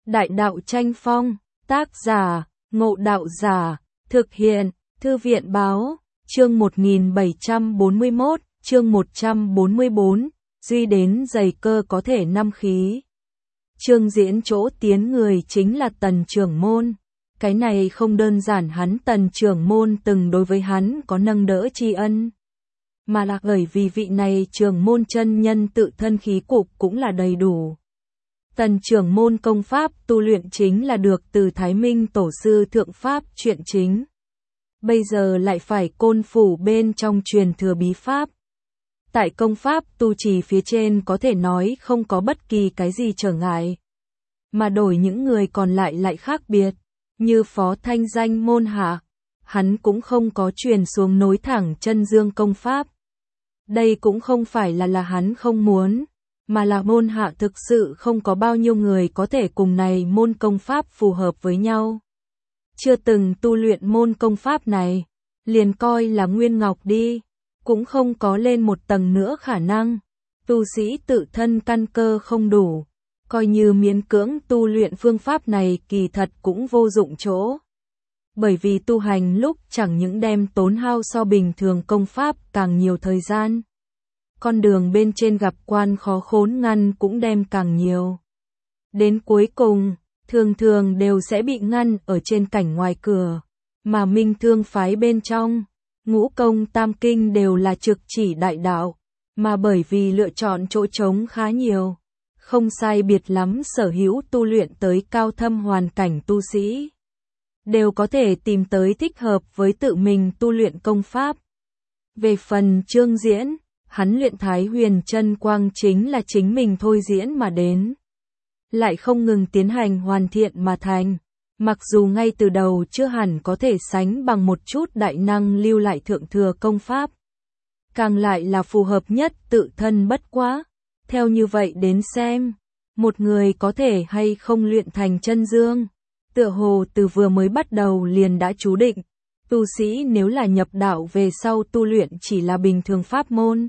Đại đạo tranh phong, tác giả, Ngộ Đạo Giả, thực hiện, Thư viện báo, chương 1741, chương 144, duy đến giày cơ có thể năm khí. Trương Diễn chỗ tiến người chính là Tần trưởng môn. Cái này không đơn giản hắn Tần trưởng môn từng đối với hắn có nâng đỡ tri ân, mà là bởi vì vị này trưởng môn chân nhân tự thân khí cục cũng là đầy đủ. Tần trưởng môn công pháp tu luyện chính là được từ Thái Minh tổ sư thượng pháp truyện chính. Bây giờ lại phải Côn Phủ bên trong truyền thừa bí pháp. Tại công pháp tu trì phía trên có thể nói không có bất kỳ cái gì trở ngại. Mà đổi những người còn lại khác biệt, như Phó Thanh Danh môn hạ, hắn cũng không có truyền xuống nối thẳng chân dương công pháp. Đây cũng không phải là hắn không muốn, mà là môn hạ thực sự không có bao nhiêu người có thể cùng này môn công pháp phù hợp với nhau. Chưa từng tu luyện môn công pháp này, liền coi là Nguyên Ngọc đi, cũng không có lên một tầng nữa khả năng. Tu sĩ tự thân căn cơ không đủ, coi như miễn cưỡng tu luyện phương pháp này kỳ thật cũng vô dụng chỗ. Bởi vì tu hành lúc chẳng những đem tốn hao so bình thường công pháp càng nhiều thời gian. Con đường bên trên gặp quan khó khốn ngăn cũng đem càng nhiều. Đến cuối cùng, thường đều sẽ bị ngăn ở trên cảnh ngoài cửa, mà Minh Thương phái bên trong, ngũ công tam kinh đều là trực chỉ đại đạo, mà bởi vì lựa chọn chỗ trống khá nhiều, không sai biệt lắm sở hữu tu luyện tới cao thâm hoàn cảnh tu sĩ, đều có thể tìm tới thích hợp với tự mình tu luyện công pháp. Về phần Trương Diễn, hắn luyện Thái Huyền Chân Quang chính là chính mình thôi diễn mà đến, lại không ngừng tiến hành hoàn thiện mà thành, mặc dù ngay từ đầu chưa hẳn có thể sánh bằng một chút đại năng lưu lại thượng thừa công pháp, càng lại là phù hợp nhất tự thân bất quá. Theo như vậy đến xem, một người có thể hay không luyện thành chân dương, tựa hồ từ vừa mới bắt đầu liền đã chú định. Tu sĩ nếu là nhập đạo về sau tu luyện chỉ là bình thường pháp môn,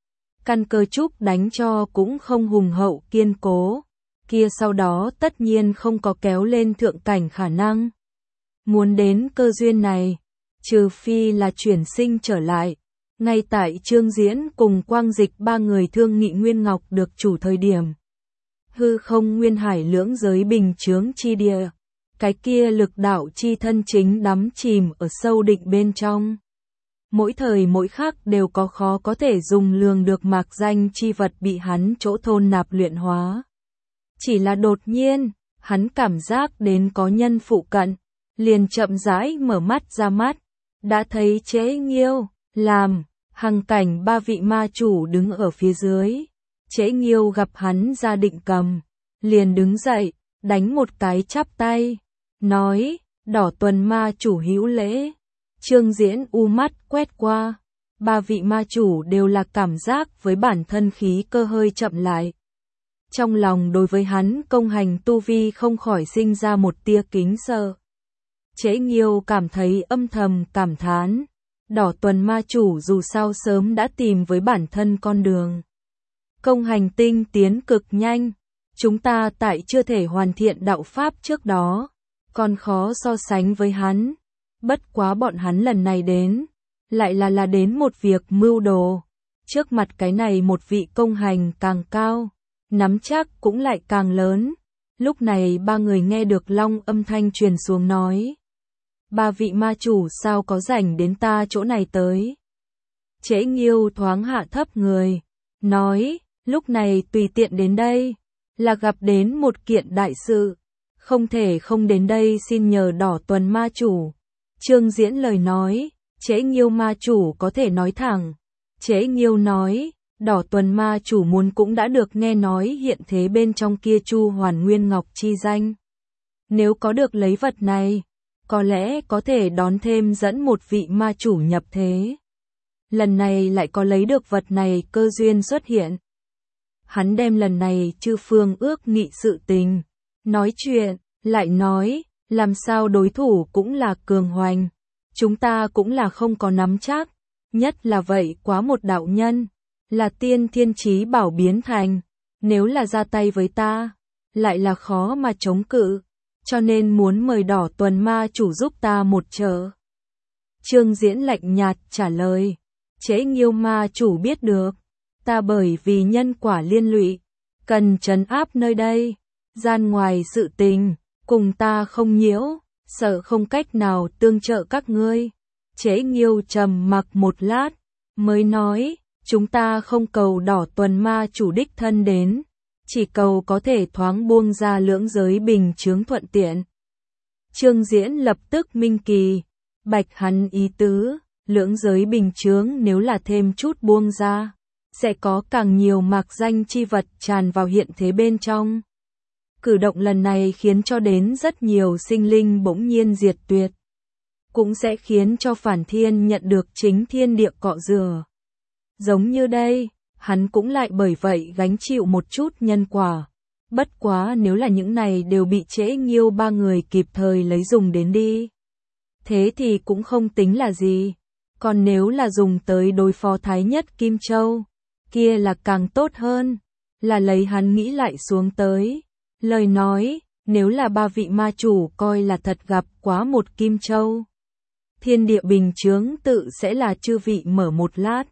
căn cơ trúc đánh cho cũng không hùng hậu kiên cố, kia sau đó tất nhiên không có kéo lên thượng cảnh khả năng. Muốn đến cơ duyên này, trừ phi là chuyển sinh trở lại. Ngay tại Trương Diễn cùng Quang Dịch ba người thương nghị Nguyên Ngọc được chủ thời điểm, hư không nguyên hải lưỡng giới bình chướng chi địa, cái kia lực đạo chi thân chính đắm chìm ở sâu định bên trong. Mỗi thời mỗi khắc đều có khó có thể dùng lường được mạc danh chi vật bị hắn chỗ thôn nạp luyện hóa. Chỉ là đột nhiên, hắn cảm giác đến có nhân phụ cận, liền chậm rãi mở mắt ra mắt, đã thấy Chế Nghiêu, Làm, Hằng Cảnh ba vị ma chủ đứng ở phía dưới. Chế Nghiêu gặp hắn ra định cầm, liền đứng dậy, đánh một cái chắp tay, nói, Đỏ Tuần ma chủ hữu lễ. Trương Diễn u mắt quét qua, ba vị ma chủ đều là cảm giác với bản thân khí cơ hơi chậm lại. Trong lòng đối với hắn công hành tu vi không khỏi sinh ra một tia kính sợ. Chế Nghiêu cảm thấy âm thầm cảm thán, Đỏ Tuần ma chủ dù sao sớm đã tìm với bản thân con đường. Công hành tinh tiến cực nhanh, chúng ta tại chưa thể hoàn thiện đạo pháp trước đó, còn khó so sánh với hắn. Bất quá bọn hắn lần này đến, lại là đến một việc mưu đồ. Trước mặt cái này một vị công hành càng cao, nắm chắc cũng lại càng lớn. Lúc này ba người nghe được long âm thanh truyền xuống nói, ba vị ma chủ sao có rảnh đến ta chỗ này tới. Chế Nghiêu thoáng hạ thấp người, nói, lúc này tùy tiện đến đây, là gặp đến một kiện đại sự, không thể không đến đây xin nhờ Đỏ Tuần ma chủ. Trương Diễn lời nói, Chế Nghiêu ma chủ có thể nói thẳng. Chế Nghiêu nói, Đỏ Tuần ma chủ muốn cũng đã được nghe nói hiện thế bên trong kia Chu Hoàn Nguyên Ngọc chi danh. Nếu có được lấy vật này, có lẽ có thể đón thêm dẫn một vị ma chủ nhập thế. Lần này lại có lấy được vật này cơ duyên xuất hiện. Hắn đem lần này chư phương ước nghị sự tình, nói chuyện, lại nói, làm sao đối thủ cũng là cường hoành, chúng ta cũng là không có nắm chắc, nhất là vậy quá một đạo nhân, là tiên thiên chí bảo biến thành, nếu là ra tay với ta, lại là khó mà chống cự, cho nên muốn mời Đỏ Tuần ma chủ giúp ta một trợ. Trương Diễn lạnh nhạt trả lời, Trễ Nghiêu ma chủ biết được, ta bởi vì nhân quả liên lụy, cần trấn áp nơi đây, gian ngoài sự tình, cùng ta không nhiễu, sợ không cách nào tương trợ các ngươi. Trễ Nghiêu trầm mặc một lát, mới nói, chúng ta không cầu Đỏ Tuần ma chủ đích thân đến, chỉ cầu có thể thoáng buông ra lưỡng giới bình chướng thuận tiện. Trương Diễn lập tức minh kỳ, bạch hắn ý tứ, lưỡng giới bình chướng nếu là thêm chút buông ra, sẽ có càng nhiều mạc danh chi vật tràn vào hiện thế bên trong. Cử động lần này khiến cho đến rất nhiều sinh linh bỗng nhiên diệt tuyệt, cũng sẽ khiến cho Phản Thiên nhận được chính thiên địa cọ rửa. Giống như đây, hắn cũng lại bởi vậy gánh chịu một chút nhân quả. Bất quá nếu là những này đều bị Trễ Nghiêu ba người kịp thời lấy dùng đến đi, thế thì cũng không tính là gì. Còn nếu là dùng tới đối phó Thái Nhất Kim Châu, kia là càng tốt hơn. Là lấy hắn nghĩ lại xuống tới. Lời nói, nếu là ba vị ma chủ coi là thật gặp quá một Kim Châu, thiên địa bình chướng tự sẽ là chư vị mở một lát.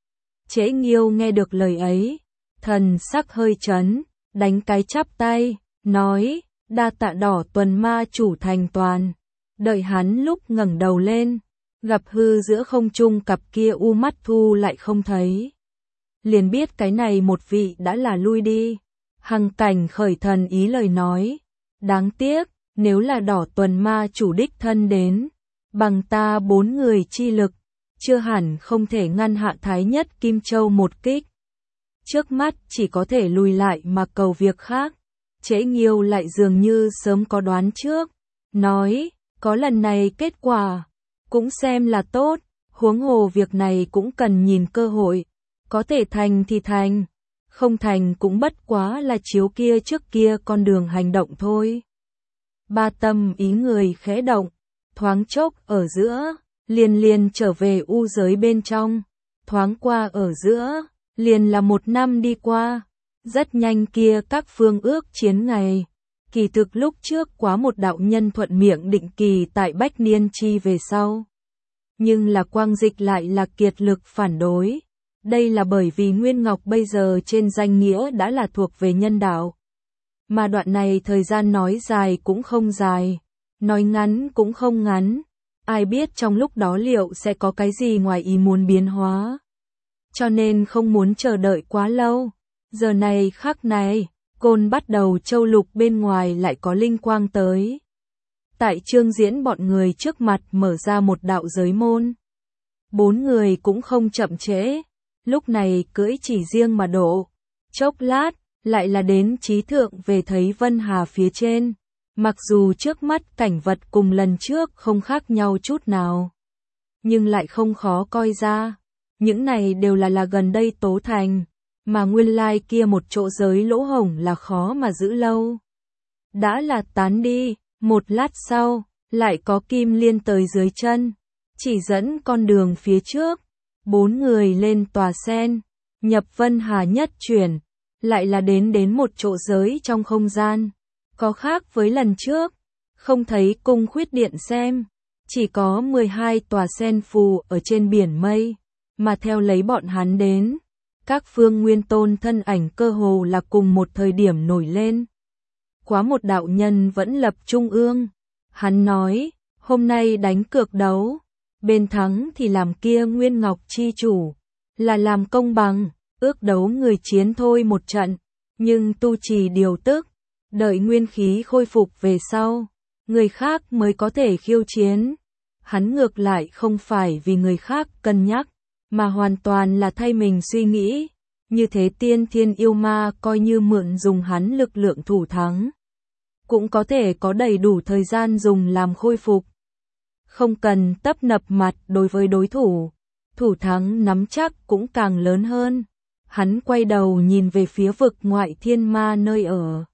Trễ Nghiêu nghe được lời ấy, thần sắc hơi chấn, đánh cái chắp tay, nói, đa tạ Đỏ Tuần ma chủ thành toàn. Đợi hắn lúc ngẩng đầu lên, gặp hư giữa không trung cặp kia u mắt thu lại không thấy, liền biết cái này một vị đã là lui đi. Hằng Cảnh khởi thần ý lời nói, đáng tiếc, nếu là Đỏ Tuần ma chủ đích thân đến, bằng ta 4 người chi lực, chưa hẳn không thể ngăn hạ Thái Nhất Kim Châu một kích. Trước mắt chỉ có thể lùi lại mà cầu việc khác. Trễ Nghiêu lại dường như sớm có đoán trước, nói, có lần này kết quả, cũng xem là tốt, huống hồ việc này cũng cần nhìn cơ hội, có thể thành thì thành, không thành cũng bất quá là chiếu kia trước kia con đường hành động thôi. Ba tâm ý người khẽ động, thoáng chốc ở giữa, liền trở về u giới bên trong, thoáng qua ở giữa, liền là 1 năm đi qua, rất nhanh kia các phương ước chiến ngày. Kỳ thực lúc trước quá một đạo nhân thuận miệng định kỳ tại Bách Niên Chi về sau. Nhưng là Quang Dịch lại là kiệt lực phản đối. Đây là bởi vì Nguyên Ngọc bây giờ trên danh nghĩa đã là thuộc về nhân đạo. Mà đoạn này thời gian nói dài cũng không dài, nói ngắn cũng không ngắn. Ai biết trong lúc đó liệu sẽ có cái gì ngoài ý muốn biến hóa. Cho nên không muốn chờ đợi quá lâu. Giờ này khắc này, Côn Bắt Đầu Châu Lục bên ngoài lại có linh quang tới. Tại Trương Diễn bọn người trước mặt mở ra một đạo giới môn. 4 người cũng không chậm trễ, lúc này cưỡi chỉ riêng mà độ. Chốc lát, lại là đến chí thượng về thấy Vân Hà phía trên. Mặc dù trước mắt cảnh vật cùng lần trước không khác nhau chút nào, nhưng lại không khó coi ra. Những này đều là gần đây tố thành, mà nguyên lai kia một chỗ giới lỗ hổng là khó mà giữ lâu. Đã là tán đi, một lát sau, lại có kim liên tới dưới chân, chỉ dẫn con đường phía trước. 4 người lên tòa sen, nhập Vân Hà nhất chuyển, lại là đến một chỗ giới trong không gian. Có khác với lần trước, không thấy cung khuyết điện xem, chỉ có 12 tòa sen phù ở trên biển mây, mà theo lấy bọn hắn đến, các phương nguyên tôn thân ảnh cơ hồ là cùng một thời điểm nổi lên. Quá một đạo nhân vẫn lập trung ương, hắn nói, hôm nay đánh cược đấu, bên thắng thì làm kia Nguyên Ngọc chi chủ, là làm công bằng, ước đấu người chiến thôi một trận, nhưng tu trì điều tức, đợi nguyên khí khôi phục về sau, người khác mới có thể khiêu chiến. Hắn ngược lại không phải vì người khác cân nhắc, mà hoàn toàn là thay mình suy nghĩ. Như thế tiên thiên yêu ma coi như mượn dùng hắn lực lượng thủ thắng, cũng có thể có đầy đủ thời gian dùng làm khôi phục. Không cần tấp nập mặt đối với đối thủ, thủ thắng nắm chắc cũng càng lớn hơn. Hắn quay đầu nhìn về phía vực ngoại thiên ma nơi ở,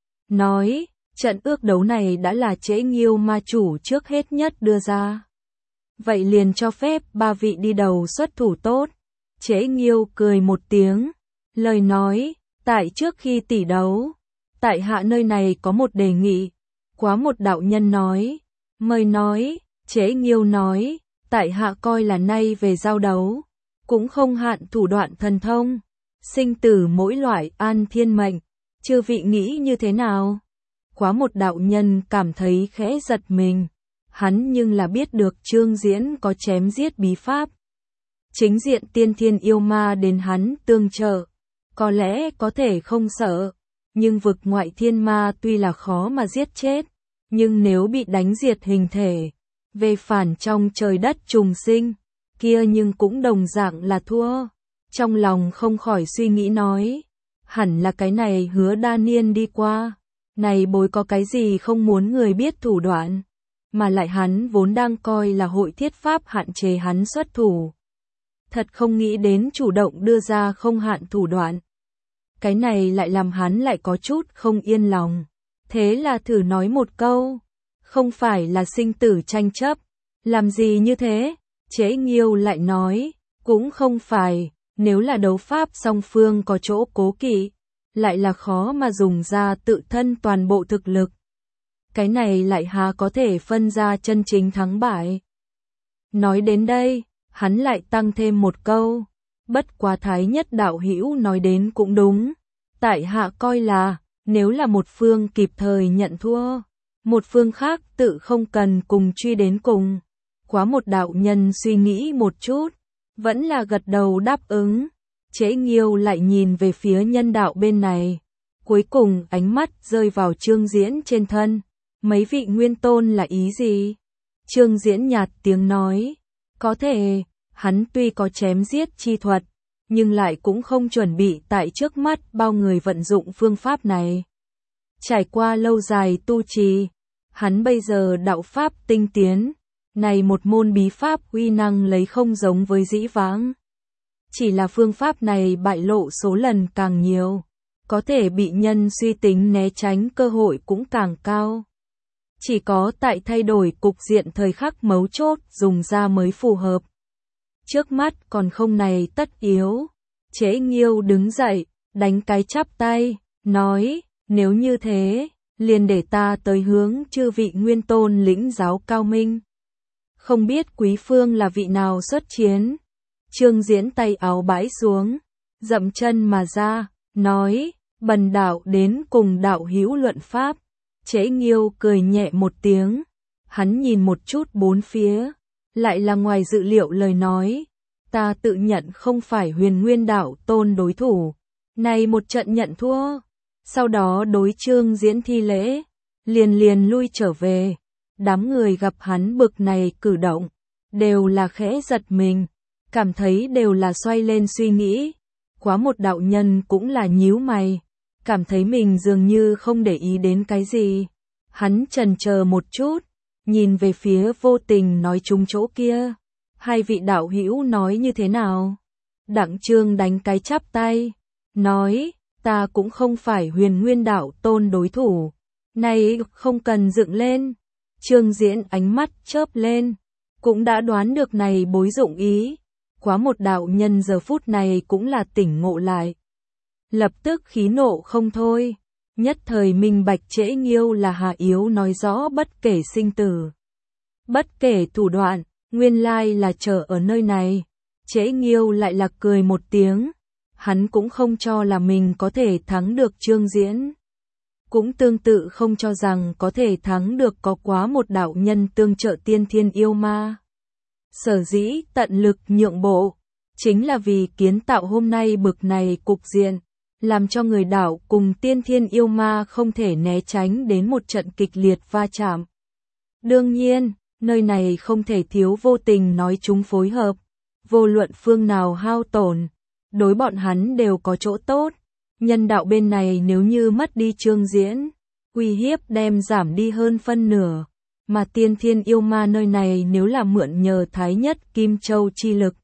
nói, trận ước đấu này đã là Trễ Nghiêu ma chủ trước hết nhất đưa ra. Vậy liền cho phép 3 vị đi đầu xuất thủ tốt. Trễ Nghiêu cười một tiếng, lời nói, tại trước khi tỷ đấu, tại hạ nơi này có một đề nghị. Quá một đạo nhân nói, mời nói. Chế Nghiêu nói, tại hạ coi là nay về giao đấu, cũng không hạn thủ đoạn thần thông, sinh tử mỗi loại an thiên mệnh, chư vị nghĩ như thế nào? Quá một đạo nhân cảm thấy khẽ giật mình, hắn nhưng là biết được Trương Diễn có chém giết bí pháp. Chính diện tiên thiên yêu ma đến hắn tương trợ, có lẽ có thể không sợ, nhưng vực ngoại thiên ma tuy là khó mà giết chết, nhưng nếu bị đánh diệt hình thể, về phản trong trời đất trùng sinh, kia nhưng cũng đồng dạng là thua. Trong lòng không khỏi suy nghĩ nói, hẳn là cái này Hứa Đa Niên đi qua, này bối có cái gì không muốn người biết thủ đoạn, mà lại hắn vốn đang coi là hội thiết pháp hạn chế hắn xuất thủ. Thật không nghĩ đến chủ động đưa ra không hạn thủ đoạn. Cái này lại làm hắn lại có chút không yên lòng. Thế là thử nói một câu, không phải là sinh tử tranh chấp, làm gì như thế? Chế Nghiêu lại nói, cũng không phải, nếu là đấu pháp song phương có chỗ cố kỵ, lại là khó mà dùng ra tự thân toàn bộ thực lực. Cái này lại há có thể phân ra chân chính thắng bại. Nói đến đây, hắn lại tăng thêm một câu, bất quá Thái Nhất đạo hữu nói đến cũng đúng, tại hạ coi là, nếu là một phương kịp thời nhận thua, một phương khác tự không cần cùng truy đến cùng. Quá một đạo nhân suy nghĩ một chút, vẫn là gật đầu đáp ứng. Chế Nghiêu lại nhìn về phía nhân đạo bên này, cuối cùng ánh mắt rơi vào Trương Diễn trên thân. Mấy vị nguyên tôn là ý gì? Trương Diễn nhạt tiếng nói, có thể, hắn tuy có chém giết chi thuật, nhưng lại cũng không chuẩn bị tại trước mắt bao người vận dụng phương pháp này. Trải qua lâu dài tu trì, hắn bây giờ đạo pháp tinh tiến, này một môn bí pháp uy năng lấy không giống với dĩ vãng. Chỉ là phương pháp này bại lộ số lần càng nhiều, có thể bị nhân suy tính né tránh cơ hội cũng càng cao. Chỉ có tại thay đổi cục diện thời khắc mấu chốt dùng ra mới phù hợp. Trước mắt còn không này tất yếu. Chế Nghiêu đứng dậy, đánh cái chắp tay, nói, nếu như thế, liền để ta tới hướng chư vị nguyên tôn lĩnh giáo cao minh. Không biết quý phương là vị nào xuất chiến. Trương Diễn tay áo bãi xuống, dậm chân mà ra, nói, bần đạo đến cùng đạo hữu luận pháp. Chế Nghiêu cười nhẹ một tiếng, hắn nhìn một chút bốn phía, lại là ngoài dự liệu lời nói, ta tự nhận không phải Huyền Nguyên đạo tôn đối thủ, này một trận nhận thua, sau đó đối Trương Diễn thi lễ, liền lui trở về. Đám người gặp hắn bực này cử động, đều là khẽ giật mình, cảm thấy đều là xoay lên suy nghĩ. Quá một đạo nhân cũng là nhíu mày, cảm thấy mình dường như không để ý đến cái gì. Hắn chần chờ một chút, nhìn về phía Vô Tình nói trúng chỗ kia. Hai vị đạo hữu nói như thế nào? Đặng Trương đánh cái chắp tay, nói, ta cũng không phải Huyền Nguyên đạo tôn đối thủ, này không cần dựng lên. Trương Diễn ánh mắt chớp lên, cũng đã đoán được này bối dụng ý. Quá một đạo nhân giờ phút này cũng là tỉnh ngộ lại. Lập tức khí nộ không thôi, nhất thời minh bạch Chế Nghiêu là hạ yếu nói rõ bất kể sinh tử, bất kể thủ đoạn, nguyên lai là chờ ở nơi này. Chế Nghiêu lại là cười một tiếng, hắn cũng không cho là mình có thể thắng được Trương Diễn. Cũng tương tự không cho rằng có thể thắng được có quá một đạo nhân tương trợ tiên thiên yêu ma. Sở dĩ tận lực nhượng bộ, chính là vì kiến tạo hôm nay bực này cục diện, làm cho người đạo cùng tiên thiên yêu ma không thể né tránh đến một trận kịch liệt va chạm. Đương nhiên, nơi này không thể thiếu Vô Tình nói chúng phối hợp, vô luận phương nào hao tổn, đối bọn hắn đều có chỗ tốt. Nhân đạo bên này nếu như mất đi Trương Diễn, uy hiếp đem giảm đi hơn phân nửa, mà tiên thiên yêu ma nơi này nếu là mượn nhờ Thái Nhất Kim Châu chi lực,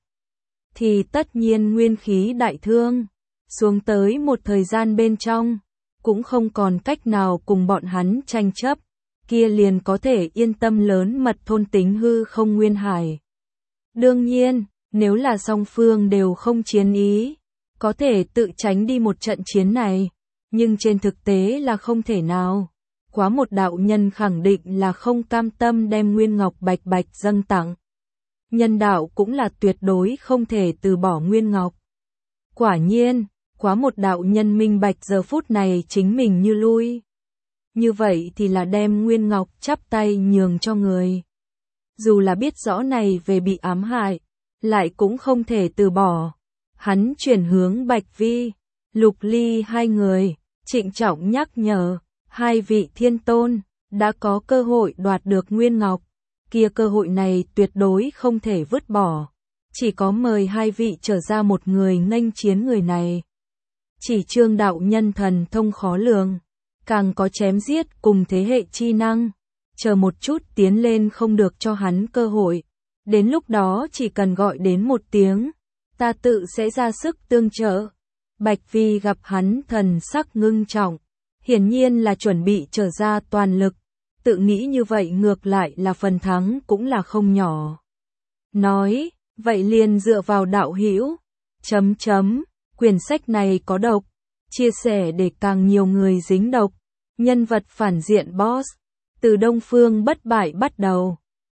thì tất nhiên nguyên khí đại thương, xuống tới một thời gian bên trong, cũng không còn cách nào cùng bọn hắn tranh chấp, kia liền có thể yên tâm lớn mật thôn tính hư không nguyên hải. Đương nhiên, nếu là song phương đều không chiến ý, có thể tự tránh đi một trận chiến này, Nhưng trên thực tế là không thể nào. Quá một đạo nhân khẳng định là không cam tâm đem Nguyên Ngọc bạch bạch dâng tặng. Nhân đạo cũng là tuyệt đối không thể từ bỏ Nguyên Ngọc. Quả nhiên, quá một đạo nhân minh bạch giờ phút này chính mình như lui. Như vậy thì là đem Nguyên Ngọc chắp tay nhường cho người. Dù là biết rõ này về bị ám hại, lại cũng không thể từ bỏ. Hắn chuyển hướng Bạch Vi, Lục Ly hai người, trịnh trọng nhắc nhở, hai vị thiên tôn, đã có cơ hội đoạt được Nguyên Ngọc, kia cơ hội này tuyệt đối không thể vứt bỏ. Chỉ có mời hai vị trở ra một người nghênh chiến người này. Chỉ Trương đạo nhân thần thông khó lường, càng có chém giết cùng thế hệ chi năng. Chờ một chút tiến lên không được cho hắn cơ hội. Đến lúc đó chỉ cần gọi đến một tiếng, ta tự sẽ ra sức tương trợ. Bạch Vi gặp hắn thần sắc ngưng trọng, hiển nhiên là chuẩn bị trở ra toàn lực. Tự nghĩ như vậy ngược lại là phần thắng cũng là không nhỏ. Nói, vậy liền dựa vào đạo hữu. Quyển sách này có độc, chia sẻ để càng nhiều người dính độc. Nhân vật phản diện boss, từ Đông Phương bất bại bắt đầu.